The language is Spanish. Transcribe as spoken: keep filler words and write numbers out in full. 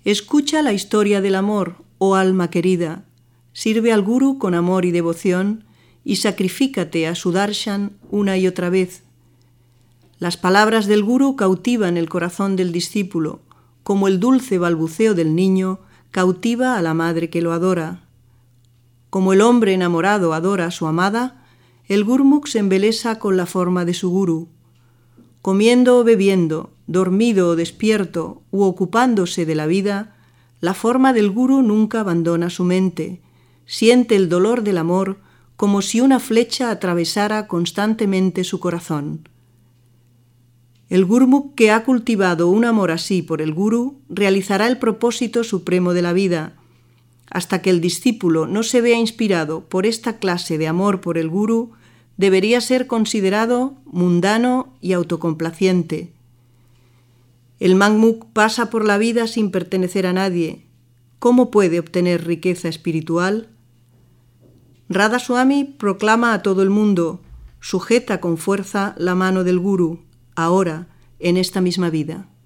Escucha la historia del amor, oh alma querida. Sirve al Guru con amor y devoción y sacrifícate a su darshan una y otra vez. Las palabras del Guru cautivan el corazón del discípulo, como el dulce balbuceo del niño cautiva a la madre que lo adora. Como el hombre enamorado adora a su amada, el Gurmukh se embelesa con la forma de su Guru. Comiendo o bebiendo, dormido o despierto u ocupándose de la vida, la forma del Guru nunca abandona su mente. Siente el dolor del amor como si una flecha atravesara constantemente su corazón. El Gurmukh que ha cultivado un amor así por el Guru realizará el propósito supremo de la vida. Hasta que el discípulo no se vea inspirado por esta clase de amor por el Guru, debería ser considerado mundano y autocomplaciente. El Mangmukh pasa por la vida sin pertenecer a nadie. ¿Cómo puede obtener riqueza espiritual? Radha Swami proclama a todo el mundo: sujeta con fuerza la mano del Guru, ahora, en esta misma vida.